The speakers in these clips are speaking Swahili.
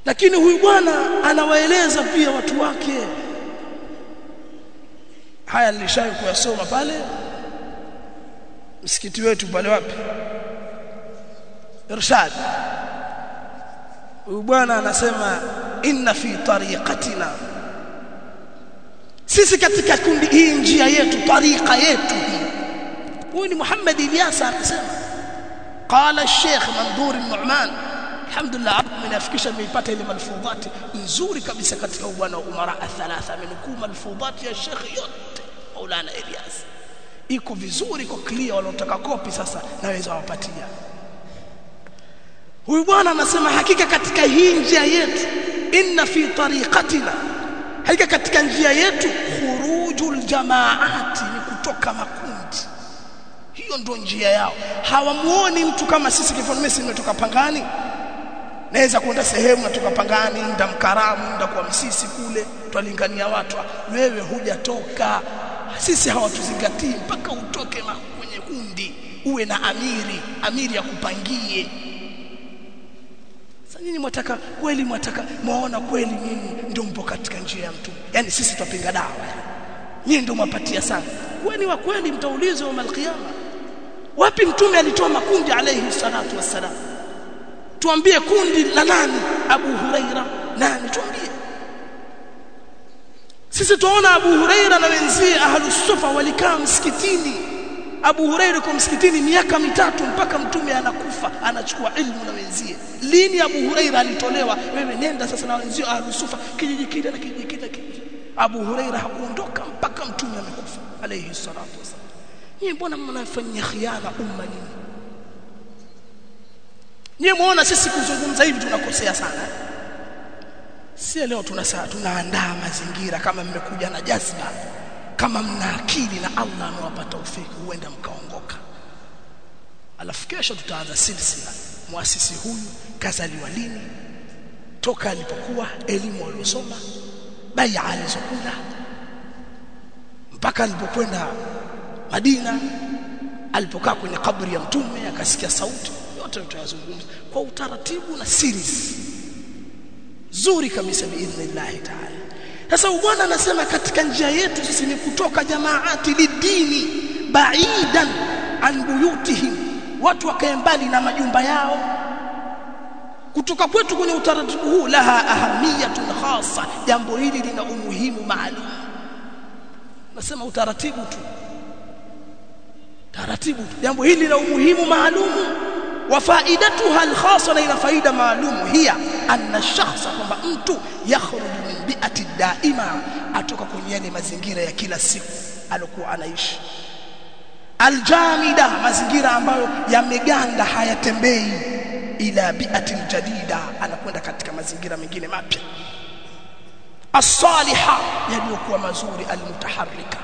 Lakini huyu bwana anawaeleza pia watu wake. Haya nilishawahi kuyasoma pale msikiti wetu pale wapi? Irshad. Huyu bwana anasema inna fi tariqatina, sisi katika kundi hii njia yetu, tariqa yetu hii. Huyu ni Muhammad Ilyas anasema. Qala Sheikh Mandhur al-Nu'man, alhamdulillah minafikisha nimeipata ile malfudhati nzuri kabisa katika bwana umara athalatha, amenukuu malfudhati ya Sheikh yote Maulana Ilyas. Iko vizuri, iko clear, wanaotaka kopi sasa naweza wapatia. Huyu bwana anasema hakika katika hii njia yetu, inna fi tariqatina, hakika katika njia yetu, khurujul jamaati, ni kutoka makundi. Hiyo ndio njia yao. Hawamuoni mtu kama sisi. Kwa mfano mimi nimetoka Pangani, naweza kwenda sehemu natoka Pangani, nda Mkaramu, nda kwa Msisi kule, twalingania watu. Wewe hujatoka. Sisi hawatuzingatii mpaka utoke kwenye kundi, uwe na amiri ya kupangie. Sasa nyinyi mwataka kweli, muona kweli nyinyi ndio mpo katika njia ya Mtume. Yaani sisi tupinga dawa. Nyinyi ndio mwapatia sana. Kwani wa kweli mtaulizwa wa malkiyama. Wapi Mtume alitoa makundi alayhi salatu wassalam? Tuambie kundi la nani? Abu Huraira nani? Tuambie. Sisi tuona Abu Huraira na wenzie Ahlus Sufa walikaa msikitini. Abu Huraira kwa msikitini miaka 3 mpaka Mtume anakufa, anachukua ilmu na wenzie. Lini Abu Huraira alitolewa? Wewe nenda sasa na wenzio Ahlus Sufa kijiji kile na kijiji kile. Abu Huraira hakuondoka mpaka Mtume amekufa alayhi salatu wasallam. Nyinyi mbona mnafanya khiana umma nyinyi? Nyinyi muona sisi kuzungumza hivi tunakosea sana. Si leo tunaandaa mazingira kama mmekuja na jazba, kama mna akili na Allah amewapa taufiki, huenda mkaongoka. Alafu kesho tutaanza silsila. Muasisi huyu kazaliwa lini, toka alipokuwa, elimu aliyosoma, bai'a alizokula, mpaka alipokwenda Madina, alipokaa kwenye kaburi ya Mtume akasikia sauti. Yote tutayazungumza kwa utaratibu na series zuri kabisa biidhnillah ta'ala. Sasa bwana anasema katika njia yetu sisi ni kutoka jamaati lidini baidan an buyutihim, watu wakae mbali na majumba yao. Kutoka kwetu kwenye utaratibu huu laha ahamiyatun khassa, jambo hili lina umuhimu maalum. Nasema utaratibu tu, jambo hili lina umuhimu maalum. Wa faidatuha al-khassa, na ina faida maalum, hiya anna shakhsa, kwamba mtu yakhruju min bi'ati daima, atoka kwenye yale mazingira ya kila siku alokuwa anaishi, aljamida, mazingira ambayo yameganda hayatembei, ila bi'ati jadida, anakwenda katika mazingira mengine mapya, as-saliha, yaliyokuwa mazuri, al-mutaharrika.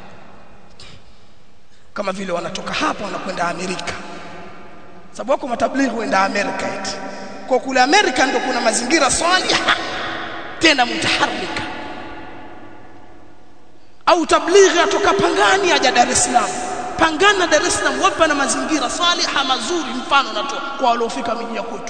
Kama vile wanatoka hapa wanakwenda Amerika, sababu wako matablighi huenda Amerika eti. Kwa kule Amerika ndio kuna mazingira saliha tena mutaharrika. Au tablighi atoka Pangani aja Dar es Salaam. Pangani na Dar es Salaam wapo na mazingira saliha mazuri, mfano natoa kwa waliofika miji ya kwetu.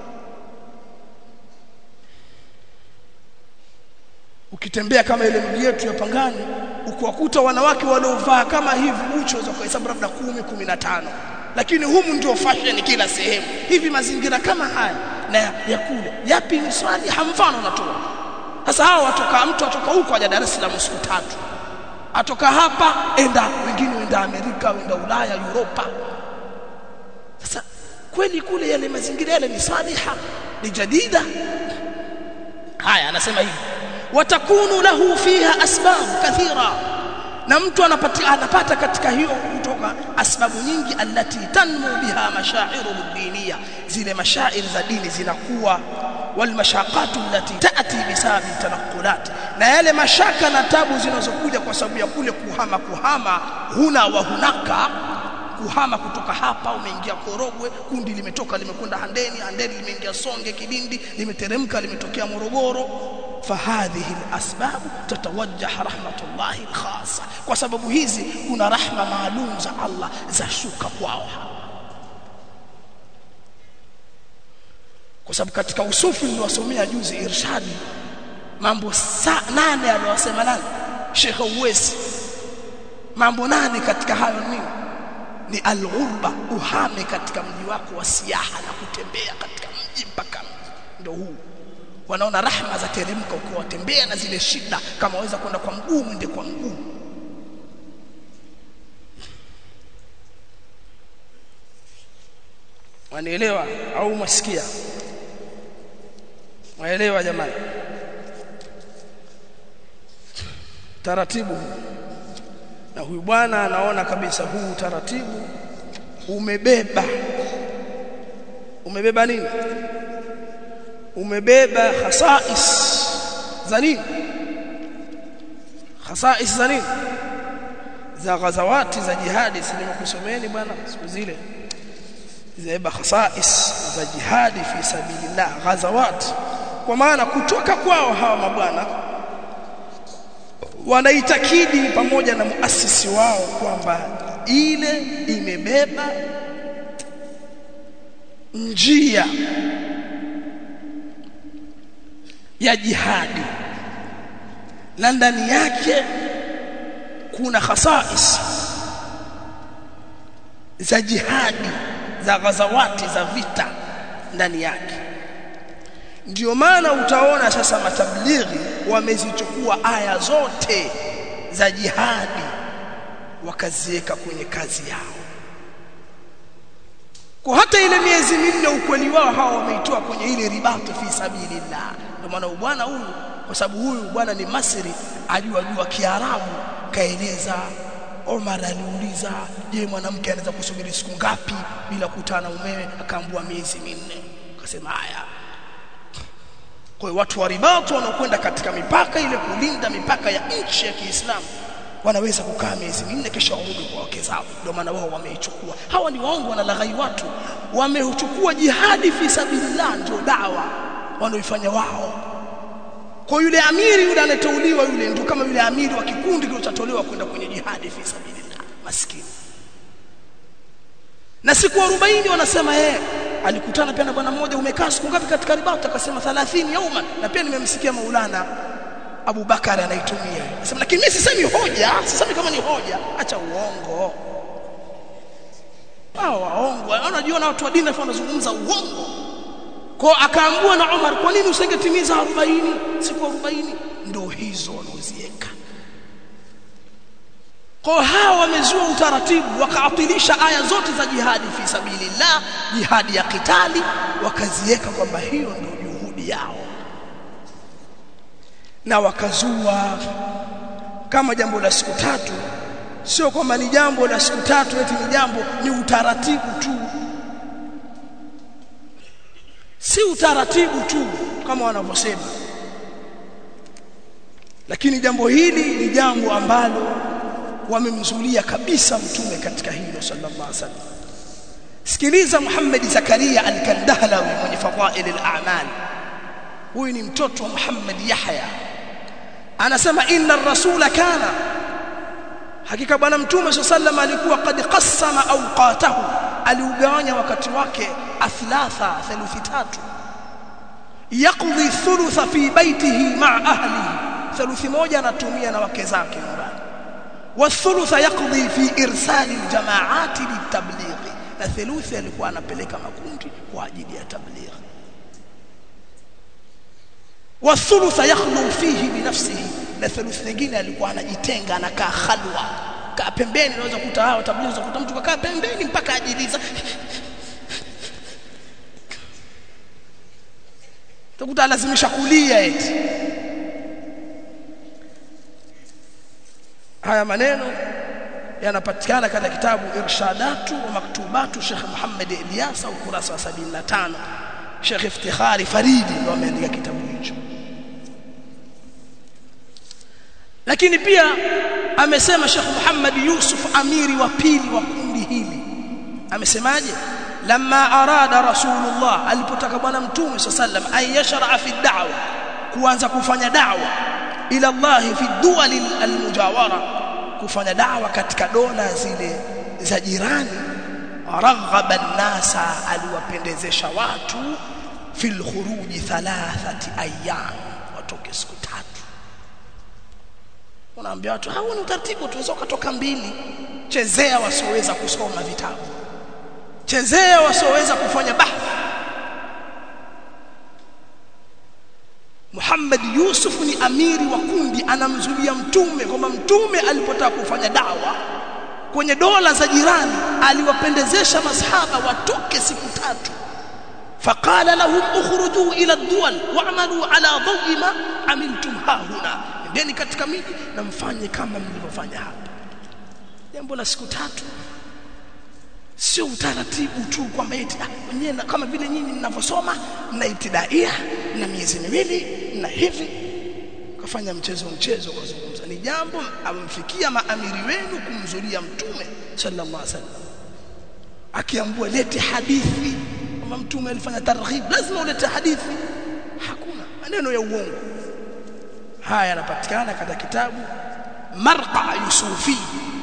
Ukitembea kama ile miji yetu ya Pangani, ukiwakuta wanawake waliovaa kama hivi ucho za kuhesabu labda 10, 15. Lakini humu ndio fashion kila sehemu. Hivi mazingira kama haya na ya kule, yapi ni swali hamfano natoa. Sasa hao mtu atoka huko aja Dar es Salaam siku 3. Atoka hapa wengine wenda Amerika, wenda Ulaya, Europa. Sasa kweli kule yale mazingira yale ni saliha, ni jadida. Haya anasema hivi, watakunu lahu fiha asbab kathira, na mtu anapata katika hiyo kutoka asbabu nyingi, allati tanmu biha mashairu diniya, zile mashairi za dini zinakuwa, wal mashaqatu allati taati bisabi tanqulat, na yale mashaka na tabu zinazokuja kwa sababu ya kule kuhama huna wa hunaka, kuhama kutoka hapa umeingia Korogwe, kundi limetoka limekwenda Handeni limeingia Songe, Kidindi limeteremka limetokea Morogoro. Fahadhihi al-asbab tatawajjah rahmatullahi al-khassa, kwa sababu hizi kuna rahma maalum za Allah za shuka kwao. kwa sababu katika usufi niliwasomea juzi irshadi mambo 8 aliyosema nani Sheikh Uwais, mambo 8 katika hayo ni al-ghurba, uhame katika mji wako wa siaha na kutembea katika mji mpaka ndio huu. Wanaona rahma za teremka ukiwatembea na zile shida, kama waweza kwenda kwa mguu mwende kwa mguu. Wanaelewa au msikia? Waelewa jamani? Taratibu na huyu bwana anaona kabisa huu taratibu umebeba nini? Umebeba khasais za nini? Khasais za nini? Za ghazawati za jihadi. Sinimekusomeni bwana siku zile, zibeba khasais za jihadi fi sabilillah, ghazawat. Kwa maana kutoka kwao hawa mabwana wanaitakidi pamoja na muasisi wao kwamba ile imebeba njia ya jihadi na ndani yake kuna khasais za jihadi za ghazawati za vita ndani yake. Ndio maana utaona sasa matablighi wamezichukua aya zote za jihadi wakaziweka kwenye kazi yao. Kwa hata ile miezi 4 ukweli wao hawa wameitoa kwenye ile ribatu fi sabilillah. Ndio maana bwana huyu, kwa sababu huyu bwana ni Masri, ajua Kiarabu, kaeleza. Omar aliuliza, je, mwanamke anaweza kusubiri siku ngapi bila kutana umewe? Akaambua miezi 4. Akasema haya. Kwa hiyo watu wa ribatu wanaokwenda katika mipaka ile kulinda mipaka ya nchi ya Kiislamu wanaweza kukaa miezi 4 kisha warudi kwa wake zao. Ndio maana wao wameichukua. Hawa ni waongo, wanalaghai watu. Wameuchukua jihadi fi sabilillah ndio dawa wanaoifanya wao. Kwa yule amiri yule anateuliwa yule ndio kama yule amiri wa kikundi kilichotolewa kwenda kwenye jihadi fi sabilillah, maskini. Na siku 40 wanasema alikutana pia na bwana mmoja, umekaa siku ngapi katika ribatu? Akasema 30 yauma. Na pia nimemsikia Maulana Abu Bakari anaitumia. Anasema lakini mimi sisemi hoja, sisemi kama ni hoja, acha uongo. Waongo. Unajua na watu wa dini wanazungumza uongo. Kwa akaambua na Umar, kwa nini usingetimiza 40 siku 40? Ndio hizo wanaozieka. Kwa hawa wamezua utaratibu, wakaatilisha aya zote za jihadi fi sabilillah, jihadi ya kitali, wakaziweka kwamba hiyo ndio juhudi yao. Na wakazua kama jambo la siku 3, sio kwamba ni jambo la siku 3 eti ni jambo, ni utaratibu tu. Si utaratibu tu kama wanavyosema, lakini jambo hili ni jambo ambalo wamemzulia kabisa mtume katika hilo sallallahu alaihi wasallam. Sikiliza Muhammad Zakaria al-Kandahlawi mwenye fadhail al-a'mal. Huyu ni mtoto wa Muhammad Yahya. Anasema inna ar-rasula kana, hakika bwana mtume sallallahu alikuwa qad qassama awqatahu, aliugawanya wakati wake athilatha, thuluthi 3. Yaqdi thulutha fi baitihi ma'a ahlihi, thuluthi 1 anatumia na wake zake nyumbani. والثلث يقضي في ارسال الجماعات للتبليغ, na thuluthi alikuwa anapeleka makundi kwa ajili ya tabligh. والثلث يخلو فيه بنفسه, na thuluthi nyingine alikuwa anajitenga, anakaa khalwa, kaa pembeni. Unaweza kukuta hao tabligh, unaweza kukuta mtu kakaa pembeni mpaka ajiliza, utakuta lazimisha kulia eti. Haya maneno yanapatikana katika kitabu Irshadatu wa Maktubatu Sheikh Muhammad Ilyasa, ukurasa wa 75. Sheikh Iftikhari Faridi ndio ameandika kitabu hicho. Lakini pia amesema Sheikh Muhammad Yusuf, amiri wa pili wa kundi hili, amesemaje? Lamma arada Rasulullah, alipotaka bwana mtume sallam ayashra fi da'wa, kuanza kufanya da'wa ila Allah fi duwal almujawara, kufanya da'wa katika dola zile za jirani. Raghaba an-nasa, aliwapendezesha watu fil khuruj 3 ayyam, watoke siku 3. Unaambia watu hau ni utaratibu, tuweza kutoka 2. Chezea wasioweza kusoma vitabu, chezea wasioweza kufanya bahthi. Muhammad Yusuf ni amiri wa kundi, anamzulia mtume kwamba mtume alipotaka kufanya dawa kwenye dola za jirani aliwapendezesha masahaba watoke siku 3. faqala lahum ukhruju ila ad-duwal wa'malu ala dawi ma amiltum hahuna, ndeni katika miji na mfanye kama mlivyofanya hapa. Jambo la siku 3 sio utaratibu tu kwamba eti wenyewe kama vile nyinyi mnavyosoma na ibtidaia na miezi 2 na hivi kufanya mchezo kuzungumza. Ni jambo amemfikia maamiri wenu kumzulia mtume sallallahu alaihi wasallam, akiambua lete hadithi kama mtume alifanya targhib, lazima ulete hadithi. Hakuna maneno ya uongo. Haya yanapatikana katika kitabu Marqa Yusufi,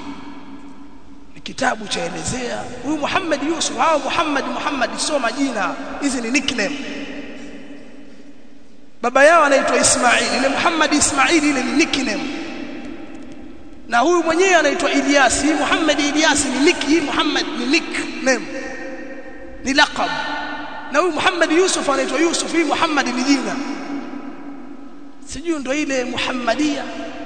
kitabu chaelezea huyu Muhammad Yusuf au Muhammad soma jina hizi ni nickname. Baba yao anaitwa Ismail, ile Muhammad Ismail ile ni nickname, na huyu mwenyewe anaitwa Ilyas. Hii Muhammad Ilyas ni nick, hii Muhammad ni nickname, ni laqab. Na huyu Muhammad Yusuf anaitwa Yusuf, hii Muhammad ni jina. Sijui ndio ile Muhammadia,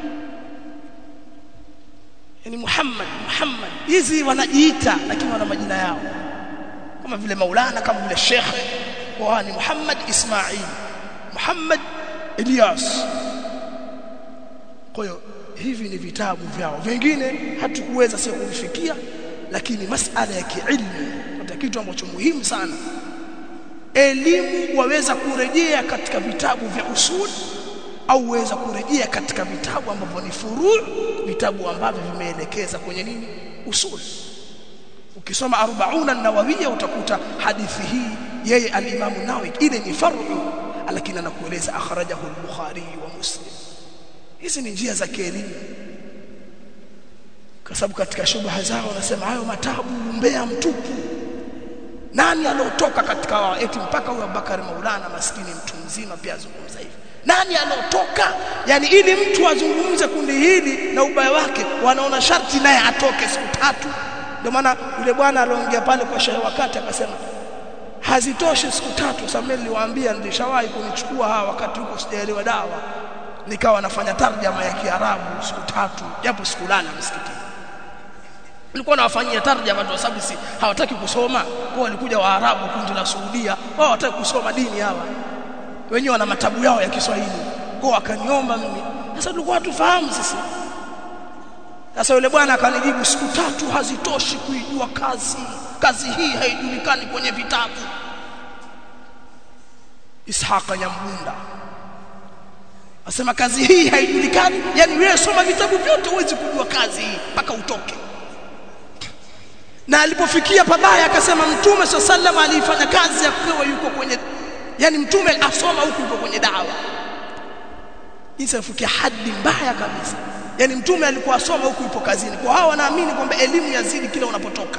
yani Muhammad hizi wanajiita lakini wana majina yao, kama vile Maulana, kama vile Sheikh, kwa ni Muhammad Ismail, Muhammad Ilyas. Kwa hiyo hivi ni vitabu vyao, vingine hatukuweza sio kufikia, lakini masala ya kiilmu ni kitu ambacho muhimu sana. Elimu waweza kurejea katika vitabu vya usul au waweza kurejea katika vitabu ambavyo ni furu', vitabu ambavyo vimeelekeza kwenye nini? Usul. Ukisoma 40 an-Nawawiyya utakuta hadithi hii yeye al-Imam an-Nawawi ile ni faru', lakini anakueleza akhrajahu al-Bukhari wa Muslim. Hizi ni njia za kielimu, kwa sababu katika shubha zao wanasema hayo matabu mbea mtupu. Nani alotoka katika wao? Eti mpaka huyo Abubakar Maulana maskini mtu mzima pia azungumza hivi. Nani alotoka? Yani ili mtu azungumze kundi hili na ubaya wake, wanaona sharti naye atoke siku 3. Ndio maana yule bwana aliongea pale kwa shehe wakati akasema hazitoshi siku 3. Sababu niliwaambia nilishawahi kunichukua hawa wakati huko sijaelewa dawa, nikawa nafanya tarjama ya Kiarabu siku 3 japo sikulala msikitini. Nilikuwa nawafanyia tarjama kwa sababu si hawataki kusoma, kwa walikuja Waarabu kundi la Saudia, wao hawataki kusoma dini hawa. Wenyewe wana matabu yao ya Kiswahili. Kwa wakaniomba mimi. Sasa tulikuwa tufahamu sisi. Sasa yule bwana akanijibu siku 3 hazitoshi kuijua kazi. Kazi hii haijulikani kwenye vitabu. Ishaq Nyambunda asema kazi hii haijulikani, yani wewe soma vitabu vyote huwezi kujua kazi hii mpaka utoke. Na alipofikia pabaya akasema Mtume sallallahu alifanya kazi ya kuwa yuko kwenye, yani Mtume asoma huko yuko kwenye dawa. Isa afikia hadi mbaya kabisa. Yani Mtume alikuwa asoma huko yupo kazini. Kwa hao wanaamini kwamba elimu yazidi kila unapotoka.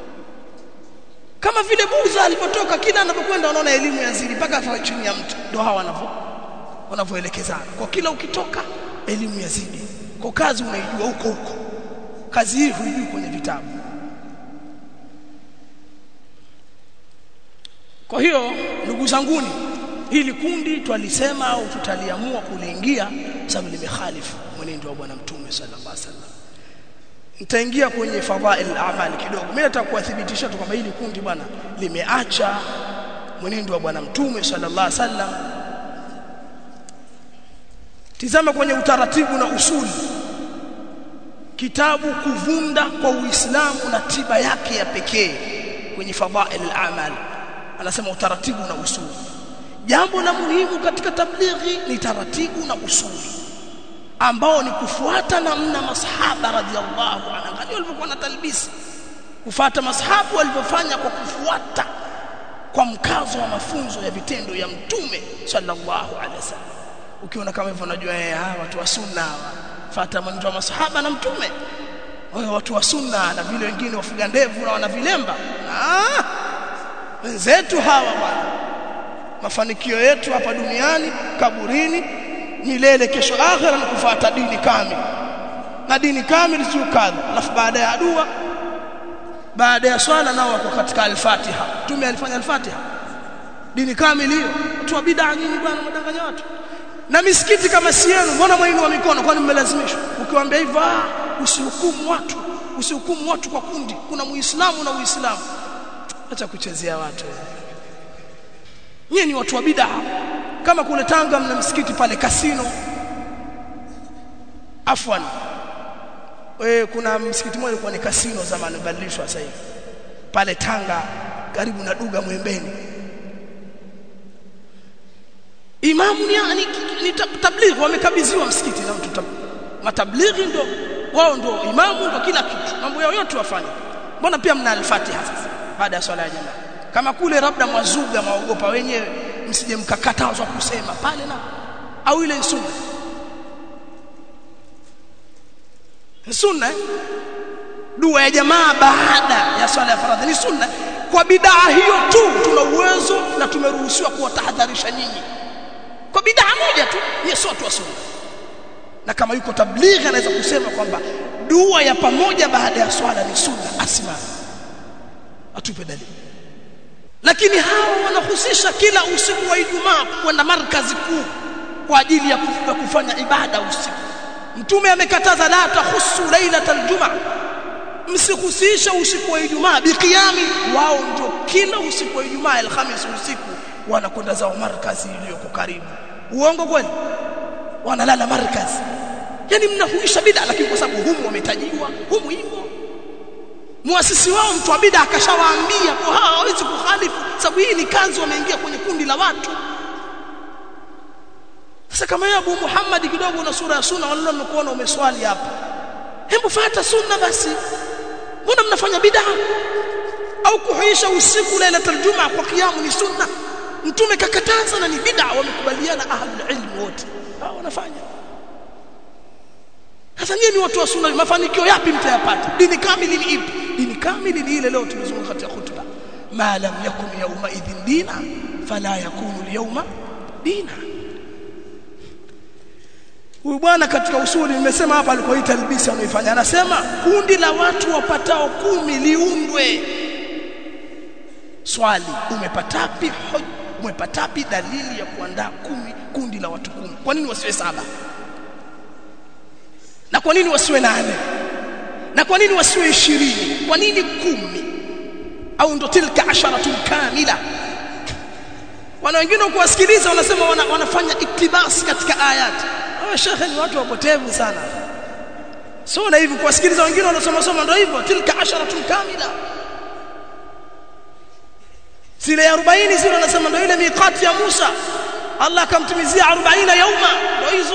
Kama vile Buza alipotoka kila anapokwenda wanaona elimu yazidi mpaka afa chini ya mtu. Ndio hao wanavyoelekezana. Kwa kila ukitoka elimu yazidi. Kwa kazi unaijua huko. Kazi hii huijui kwenye vitabu. Kwa hiyo ndugu zanguni, hili kundi twalisema au tutaliamua kuliingia sababu limekhalifu mwenendo wa bwana Mtume sallallahu alaihi wasallam. Nitaingia kwenye fadhail al-a'mal kidogo. Mimi nataka kuwathibitisha tu kwamba hili kundi bwana limeacha mwenendo wa bwana Mtume sallallahu alaihi wasallam. Tizama kwenye utaratibu na usuli, kitabu kuvunda kwa Uislamu na tiba yake ya pekee kwenye fadhail al-a'mal. Anasema utaratibu na usuli. Jambo la muhimu katika tablighi ni taratibu na usuli, ambao ni kufuata namna masahaba radhiallahu anhu. Angalia walivyokuwa na talbisi, kufuata masahaba walivyofanya kwa kufuata kwa mkazo wa mafunzo ya vitendo ya Mtume sallallahu alaihi wasallam. Ukiona kama hivyo unajua watu wa sunna fuata mwenendo wa masahaba na Mtume. Wao watu wa sunna na vile wengine wafuga ndevu na wana vilemba. Wenzetu hawa bwana mafanikio yetu hapa duniani, kaburini, milele kesho akhera ni kufuata dini kamili. Na dini kamili sio kadha. Alafu baada ya dua, baada ya swala nao wako katika al-Fatiha. Mtume alifanya al-Fatiha. Dini kamili hiyo. Watu wa bid'a nyinyi bwana mdanganya watu. Na misikiti kama si yenu, mbona mwainua mikono? Kwani mmelazimishwa? Ukiwaambia hivyo, usihukumu watu kwa kundi. Kuna Muislamu na Uislamu. Acha kuchezea watu. Nyinyi ni watu wa bid'a. Kama kule Tanga mna msikiti pale Kasino. Afwan. Kuna msikiti mmoja ulikuwa ni Kasino zamani, badilishwa sasa hivi. Pale Tanga karibu na Duga Mwembeni. Imamu ni tablighi, wamekabidhiwa msikiti na mtu matablighi ndo wao, ndo imamu, ndo kila kitu, mambo yao yote wafanye. Mbona pia mna al-Fatiha sasa baada ya swala ya jamaa? Kama kule labda mwazuga maogopa wenyewe, msije mkakatazwa kusema pale na au ile sunna dua ya jamaa baada ya swala ya faradhi ni sunna. Kwa bid'a hiyo tu tuna uwezo na tumeruhusiwa kuwatahadharisha nyinyi. Kwa bid'a moja tu ni sote wa sunna. Na kama yuko tablighi anaweza kusema kwamba dua ya pamoja baada ya swala ni sunna, asimame atupe dalili. Lakini hao wanahusisha kila usiku wa Ijumaa kwenda markazi kuu kwa ajili ya kufanya ibada usiku. Mtume amekataza la tahussu lailatal jumaa, msihusisha usiku wa Ijumaa biqiyami. Wao ndio kila usiku wa Ijumaa Alhamisi usiku wanakwenda zao markazi iliyoko karibu. Uongo kweli? Wanalala markazi. Yani mnahuisha bid'a, lakini kwa sababu humu wametajiwa, humu hivyo. Muasisi wao mtu wa bid'a akashawaambia kwa hawezi kukhalifu, sababu hii ni kazi, wameingia kwenye kundi la watu. Sasa kama ya Abu Muhammad kidogo na sura ya sunna, wala mmekuona umeswali hapa, hebu fuata sunna basi. Mbona mnafanya bid'a? Au kuhuisha usiku lailatul jumaa kwa kiamu ni sunna. Mtume kakataza na ni bid'a, wamekubaliana ahlul ilm wote. Hao wanafanya. Sasa nyinyi watu wa sunna, mafanikio yapi mtayapata? Dini kamili ni ipi? Dini kamili ni ile leo tumezungumza katika khutba. Ma lam yakun yawma idhin dina fala yakunu al-yawma dina. Huyu bwana katika usuli nimesema hapa alikoita albisi anaifanya, anasema kundi la watu wapatao 10 liundwe. Swali, umepatapi dalili ya kuandaa kundi la watu 10? Kwa nini wasiwe 7? Na kwa nini wasiwe 8? Na kwa nini wasiwe 20? Kwa nini 10? Au ndo tilka asharatun kamila? Wana wengine kuwasikiliza wanasema wanafanya iktibas katika ayati. Shekhe ni watu wapotevu sana. So na hivi kuwasikiliza wengine wanasoma ndio hivyo, tilka asharatun kamila. Zile 40 zile wanasema ndio ile miqati ya Musa, Allah akamtimizia 40 yauma, ndio hizo.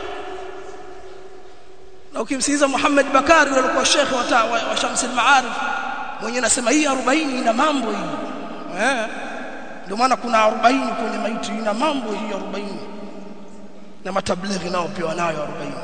Na ukimsikiliza Muhammad Bakari alikuwa shekhe wa Shams al-Ma'arif, mwenye anasema hii 40 ina mambo hii. Ndio maana kuna 40 kwenye maiti, ina mambo hii 40. Na matablighi nao pia wanayo 40.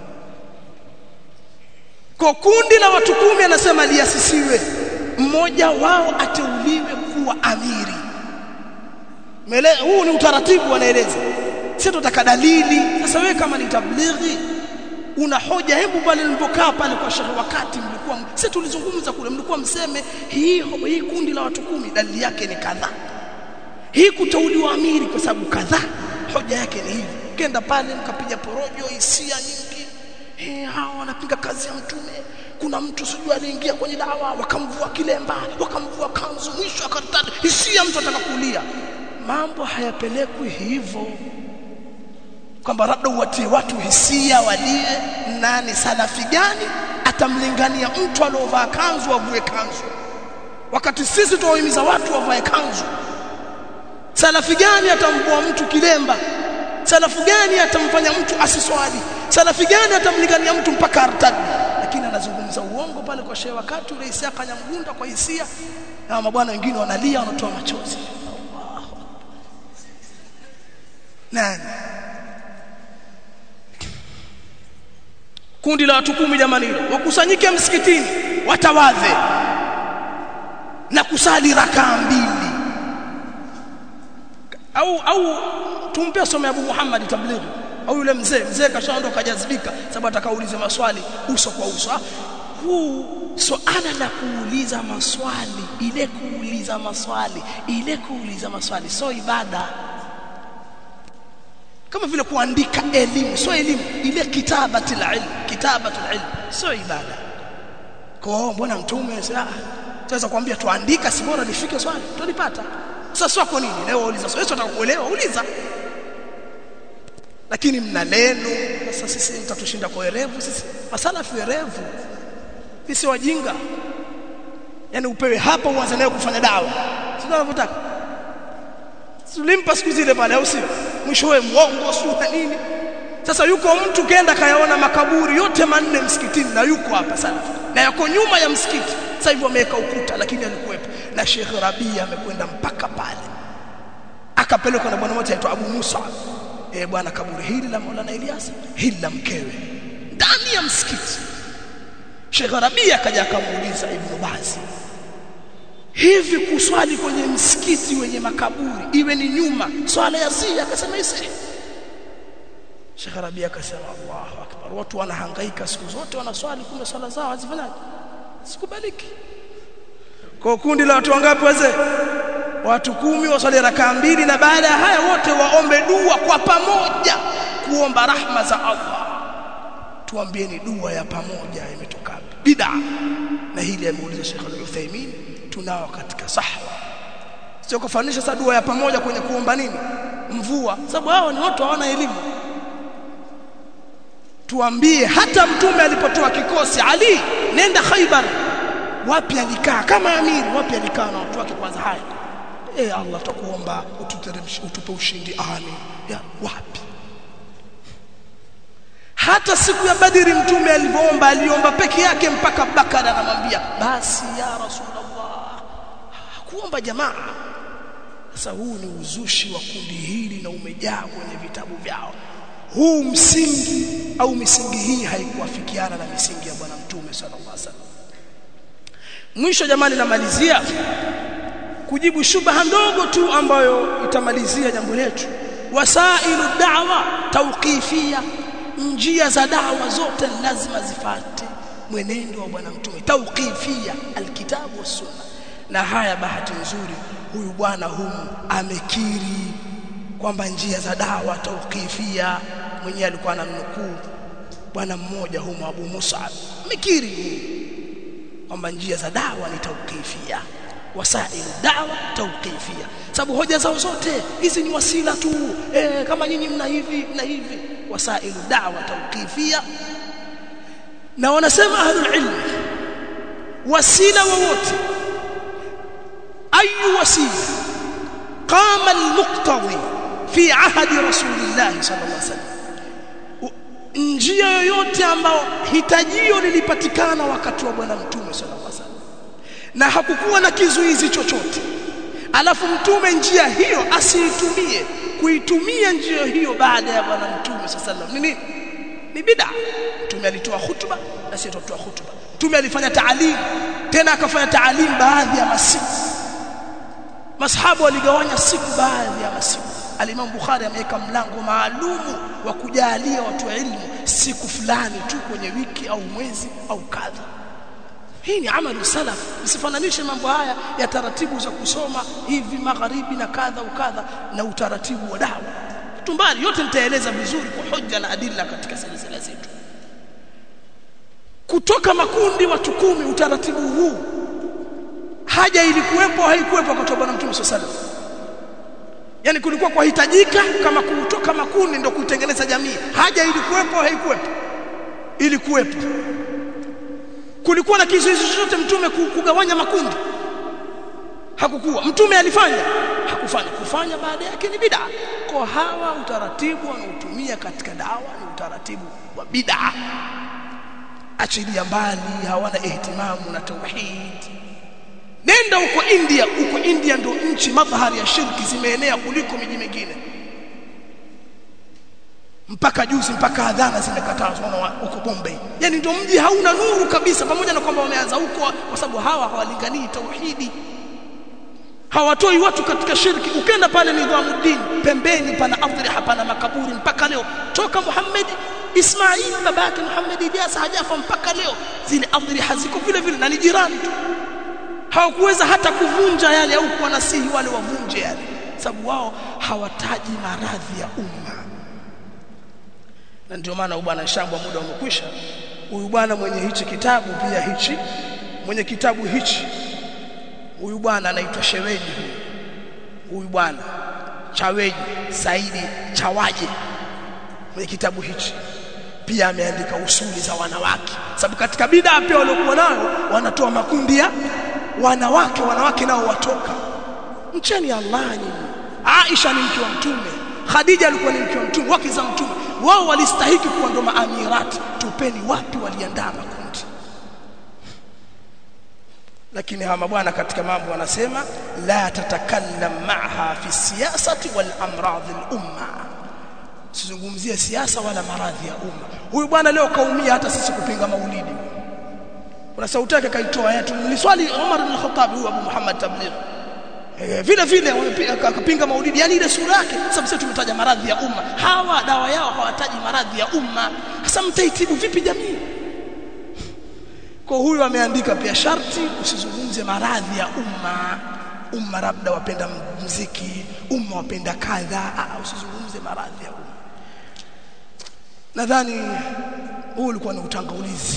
Kwa kundi la watu 10 anasema liasisiwe, mmoja wao ateuliwe kuwa amiri. Huu ni utaratibu wanaeleza. Sisi tutaka dalili. Sasa wewe kama ni tablighi una hoja, hebu pale mlipokaa pale kwa shehe, wakati mlikuwa sisi tulizungumza kule, mlikuwa mseme hii kundi la watu 10 dalili yake ni kadhaa. Hii kuteuliwa amiri kwa sababu kadhaa, hoja yake ni hivi. Kenda pale mkapiga porojo, hisia nyingi. Hao wanapinga kazi ya Mtume. Kuna mtu sijui aliingia kwenye dawa, wakamvua kilemba, wakamvua kanzu, mwisho akatata hisia, mtu atakakulia. Mambo hayapelekwi hivyo, kwamba labda uwatie watu hisia walie. Nani salafi gani atamlingania mtu aliovaa kanzu avue kanzu, wakati sisi tuwahimiza watu wavae kanzu? Salafi gani atamvua mtu kilemba? Salafu gani atamfanya mtu asiswali? Salafi gani atamlingania mtu mpaka artadi? Lakini anazungumza uongo pale kwa shehe, wakati ule Isa Kanyamgunda kwa hisia, na mabwana wengine wanalia, wanatoa machozi. Nani? Kundi la watu 10 jamani, hilo wakusanyike msikitini, watawadhe na kusali rakaa 2. au tumpe some Abu Muhammad tablighi au yule mzee kashaondoka kajazibika sababu atakauliza maswali uso kwa uso. Huu swala la kuuliza maswali, ile kuuliza maswali sio ibada. Kama vile kuandika elimu sio elimu, ile kitabatul ilm sio ibada. Kwa mbona mtume sasa kuambia tuandika si bora lifike swali tulipata. Sasa kwa nini leo uliza swali? Sio utakuelewa uliza. Lakini mna neno sasa sisi mtatushinda kwa erevu sisi. Masalafu erevu. Sisi wajinga. Yaani upewe hapa uanze nayo kufanya dawa. Sio unavyotaka. Tulimpa siku zile pale au sio? Mwisho wewe muongo sio nini? Sasa yuko mtu kaenda kayaona makaburi yote manne msikitini na yuko hapa salafu. Na yako nyuma ya msikiti. Sasa hivyo ameweka ukuta lakini alikuwepo. Na Sheikh Rabia amekwenda mpaka pale. Akapelekwa na bwana mmoja aitwa Abu Musa. Bwana kaburi hili la Maulana Ilyas, hili la mkewe. Ndani ya msikiti. Sheikh Rabia akaja akamuuliza Ibn Baz. Hivi kuswali kwenye msikiti wenye makaburi iwe ni nyuma swala ya sia? Akasema isi. Sheikh Rabia akasema Allahu Akbar, watu wanahangaika siku zote wanaswali kumbe swala zao hazifanyaje, sikubaliki. Kwa kundi la watu wangapi wazee? Watu 10 waswali rakaa 2 na baada ya haya wote waombe dua kwa pamoja kuomba rahma za Allah. Tuambieni dua ya pamoja imetoka bid'a. Na hili ameuliza Sheikh Al-Uthaymeen tunao katika sahwa. Sio kufanisha sasa dua ya pamoja kwenye kuomba nini? Mvua. Sababu hao ni watu hawana elimu. Tuambie hata mtume alipotoa kikosi Ali nenda Khaybar, wapi alikaa kama amiri, wapi alikaa na watu wake kwanza? Haya Allah tukuomba ututeremshe utupe ushindi, amin. Ya wapi? Hata siku ya Badri mtume aliomba peke yake mpaka Bakara anamwambia basi ya Rasulullah, hakuomba jamaa. Sasa huu ni uzushi wa kundi hili na umejaa kwenye vitabu vyao. Huu msingi au misingi hii haikuwafikiana na misingi ya bwana mtume sallallahu alaihi wasallam. Mwisho jamani, namalizia kujibu shubha ndogo tu ambayo itamalizia jambo letu. Wasailu da'wa tawqifia, njia za da'wa zote lazima zifate mwenendo wa bwana mtume, tawqifia alkitabu was sunna. Na haya bahati nzuri huyu bwana humu amekiri kwamba njia za da'wa tawqifia. Mwenyewe alikuwa anamnukuu bwana mmoja humu Abu Mus'ab, amekiri kwamba njia za da'wa ni tawqifia. Wasailu da'wa tawqifia, sababu hoja zao zote hizi ni wasila tu. Kama nyinyi mna hivi na hivi, wasailu da'wa tawqifia. Na wanasema ahlul ilm wasila wowote, ayu wasila qama al-muqtadi fi ahdi rasulillah sallallahu alaihi wasallam, njia yoyote ambayo hitajio lilipatikana wakati wa bwana mtume sallallahu alaihi wasallam na hakukuwa na kizuizi chochote, alafu mtume njia hiyo asiitumie, kuitumia njia hiyo baada ya bwana mtume sallallahu alaihi wasallam ni bid'a. Mtume alitoa hutuba na sisi tutoa hutuba. Mtume alifanya taalim, tena akafanya taalim baadhi ya masiku. Masahaba waligawanya siku baadhi ya masiku. Al-Imam Bukhari ameweka mlango maalumu wa kujalia watu wa ilmu siku fulani tu kwenye wiki au mwezi au kadha. Hii ni amali salaf. Msifananishe mambo haya ya taratibu za kusoma hivi magharibi na kadha ukadha na utaratibu wa dawa. Tumbali yote nitaeleza vizuri kwa hoja na adilla katika silsila zetu. Kutoka makundi watu 10, utaratibu huu haja ilikuwepo haikuwepo wakati wa bwana mtume sallallahu alaihi wasallam. Yani kulikuwa kuhitajika kama kutoka makundi ndio kutengeneza jamii. Haja ilikuwepo haikuwepo? Ilikuwepo. Kulikuwa na kizuizi chochote mtume kugawanya makundi? Hakukuwa. Mtume alifanya? Hakufanya. Kufanya baada yake ni bid'a. Kwa hawa utaratibu wanaotumia katika dawa ni utaratibu wa bid'a. Achilia mbali, hawana ihtimamu na tauhid. Nenda huko India ndio nchi madhahari ya shirki zimeenea kuliko miji mingine. Mpaka juzi mpaka adhana zimekatazwa huko Bombay. Yani ndio mji hauna nuru kabisa, pamoja na kwamba wameanza huko kwa sababu hawa hawalinganii tauhidi. hawatoi watu katika shirki. Ukenda pale Nidhamuddin pembeni pana adhriha, pana makaburi mpaka leo, toka Muhammad Ismail babake Muhammad Ilyas hajafa mpaka leo zile adhriha ziko vile vile na ni jirani tu. Hawakuweza hata kuvunja yale au kuwanasihi wale wavunje yale, sababu wao hawataji maradhi ya umma. Na ndio maana bwana shamba muda umekwisha. Huyu bwana mwenye hichi kitabu pia hichi, mwenye kitabu hichi, huyu bwana anaitwa Sheweji. Huyu bwana Chaweji Saidi Chawaje, mwenye kitabu hichi pia ameandika usuli za wanawake, sababu katika bid'a pia waliokuwa nayo wanatoa makundi ya wanawake nao watoka. Mcheni Allah nyinyi. Aisha ni mke wa Mtume, Khadija alikuwa ni mke wa Mtume, wake za Mtume, wao walistahiki kuwa ndo maamirati. Tupeni wapi waliandaa makundi. Lakini hawa bwana katika mambo wanasema la tatakallam ma'ha fi siyasati wal amrad al umma, sizungumzie siasa wala maradhi ya umma. Huyu bwana leo kaumia hata sisi kupinga maulidi. Kuna sauti yake kaitoa yetu, niliswali Umar ibn Khattab, huyu Abu Muhammad Tabligh vile vile akapinga maulidi, yani ile sura yake. Sababu sisi tumetaja maradhi ya umma, hawa dawa yao hawataji maradhi ya umma. Sasa mtaitibu vipi jamii? Kwa huyu ameandika pia sharti usizungumze maradhi ya umma labda wapenda muziki, umma wapenda kadha, usizungumze maradhi ya umma. Nadhani huu ulikuwa ni utangulizi.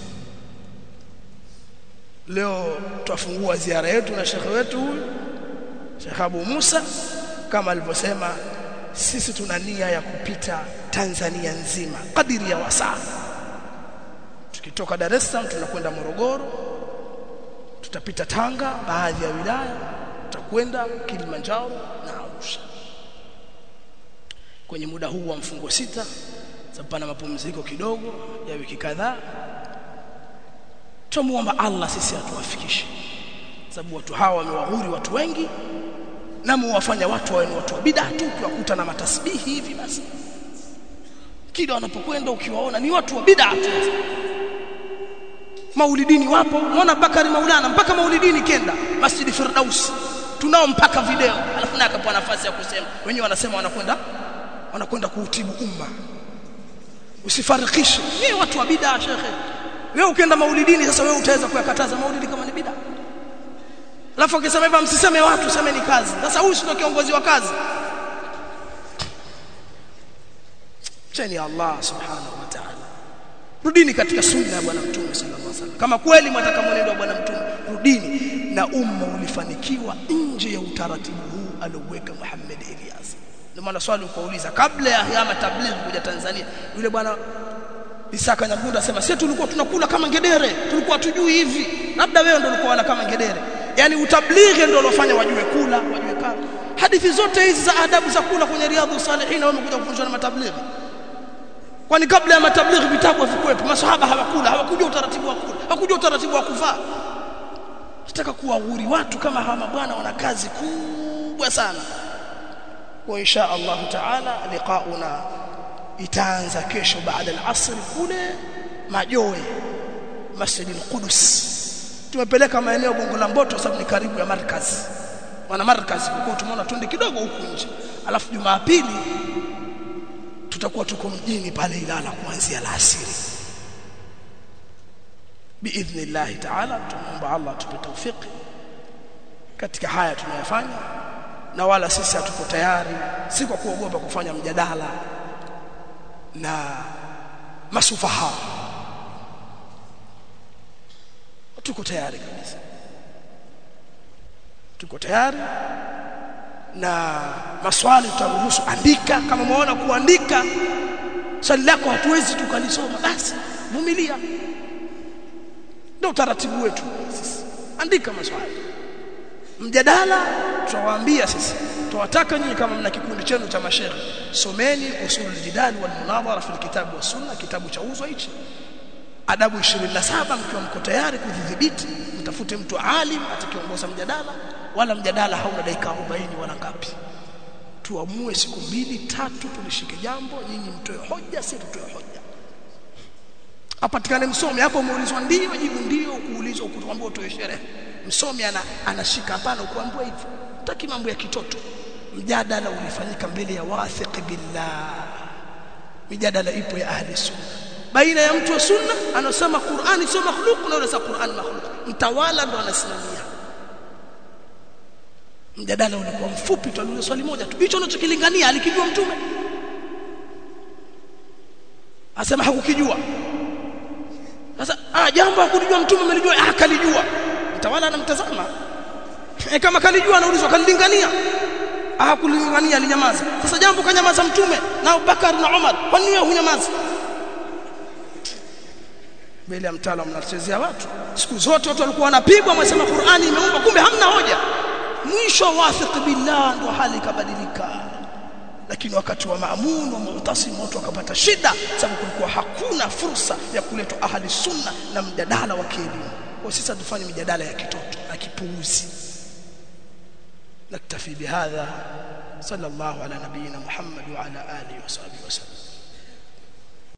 Leo tutafungua ziara yetu na shekhe wetu huyu Sheikh Abu Musa. Kama alivyosema, sisi tuna nia ya kupita Tanzania nzima kadiri ya wasaa. Tukitoka Dar es Salaam tunakwenda Morogoro, tutapita Tanga, baadhi ya wilaya, tutakwenda Kilimanjaro na Arusha. Kwenye muda huu wa mfungo 6, sababu pana mapumziko kidogo ya wiki kadhaa, tumuomba Allah sisi atuwafikishe, sababu watu hawa wamewaghuri watu wengi na muwafanya watu wawe ni watu wa bid'a tu. Ukiwakuta na matasbihi hivi basi, kila wanapokwenda ukiwaona ni watu wa bid'a tu. Maulidini wapo, unaona Bakari Maulana mpaka maulidini kenda Masjid Firdaus, tunao mpaka video, alafu na akapewa nafasi ya kusema. Wenyewe wanasema wanakwenda kuutibu umma. Usifarikishe, ni watu wa bid'a shekhe. Wewe ukienda maulidini sasa, wewe utaweza kuyakataza maulidi kama ni bid'a? Alafu ukisema hivyo msiseme watu, semeni kazi. Sasa huyu sio kiongozi wa kazi. Cheni Allah subhanahu wa ta'ala. Rudini katika sunna ya bwana Mtume sallallahu alaihi wasallam. Kama kweli mwataka mwenendo wa bwana Mtume, rudini. Na umma ulifanikiwa nje ya utaratibu huu alioweka Muhammad Ilyas. Ndio maana swali ukauliza kabla ya Hiyama Tabligh kuja Tanzania, yule bwana Isaka Nyagunda asema sisi tulikuwa tunakula kama ngedere, tulikuwa tujui hivi. Labda wewe ndio ulikuwa wala kama ngedere. Yani utablighi ndio ulofanya wajue kula, wajue kama. Hadithi zote hizi za adabu za kula kwenye Riyadhus Salihin wamekuja kufundishwa na matablighi. Kwani kabla ya matablighi vitabu havikuwepo? Masahaba hawakula, hawakujua utaratibu wa kula, hawakujua utaratibu wa kuvaa. Nataka kuwaghuri watu kama hawa mabwana, wana kazi kubwa sana. Wa insha Allah taala liqauna itaanza kesho baada ya asr kule Majoe, Masjid al-Qudus. Tumepeleka maeneo Gongo la Mboto sababu ni karibu ya markazi. Wana markazi kwa tumeona tunde kidogo huku nje. Alafu Jumapili tutakuwa tuko mjini pale Ilala kuanzia alasiri. Biidhnillah taala, tunaomba Allah atupe tawfiki katika haya tunayofanya, na wala sisi hatuko tayari, si kwa kuogopa kufanya mjadala na masufaha. Tuko tayari kabisa, tuko tayari. Na maswali tutaruhusu, andika. Kama umeona kuandika swali lako hatuwezi tukalisoma, basi vumilia, ndio utaratibu wetu sisi. Andika maswali. Mjadala tutawaambia sisi, tuwataka nyinyi kama mna kikundi chenu cha mashaikh, someni usulul jidal wal munadhara fil kitab was sunna, kitabu cha uzo hichi, adabu 27. Mkiwa mko tayari kudhibiti, mtafute mtu alim atakiongoza mjadala, wala mjadala hauna dakika 40 wala ngapi. Tuamue siku 2-3 tulishike jambo, nyinyi mtoe hoja, sisi tutoe hoja. Apatikane msomi hapo, umeulizwa ndio jibu ndio, kuulizwa kutuambia utoe sherehe. Msomi anashika hapana, ukuambiwa hivyo. taki mambo ya kitoto. Mjadala ulifanyika mbele ya wathiq billah. Mjadala ipo ya ahli sunna baina ya mtu wa sunna anasema Qur'ani sio makhluq na anasema Qur'an makhluq, mtawala ndo anasimamia. Mjadala ulikuwa mfupi tu, aliuliza swali moja tu, hicho unachokilingania alikijua mtume? Asema hakukijua. Sasa jambo hakujua mtume, amelijua, akalijua. Mtawala anamtazama. Kama kalijua anaulizwa kalilingania. Hakulingania, alinyamaza. Sasa jambo kanyamaza mtume na Abubakar na Umar, kwa nini wewe hunyamaza? Mbele ya mtaala mnachezea watu. Siku zote watu walikuwa wanapigwa wanasema Qur'ani imeumba, kumbe hamna hoja. Mwisho wathiq billah ndo hali kabadilika. Lakini wakati wa Maamun wa Mu'tasim watu wakapata shida, sababu kulikuwa hakuna fursa ya kuletwa ahli sunna na mjadala wa kielimu. Kwa sisi tufanye mjadala ya kitoto na kipuuzi. Naktafi bihadha. Sallallahu ala nabiyina Muhammad wa ala alihi wa sahbihi wasallam.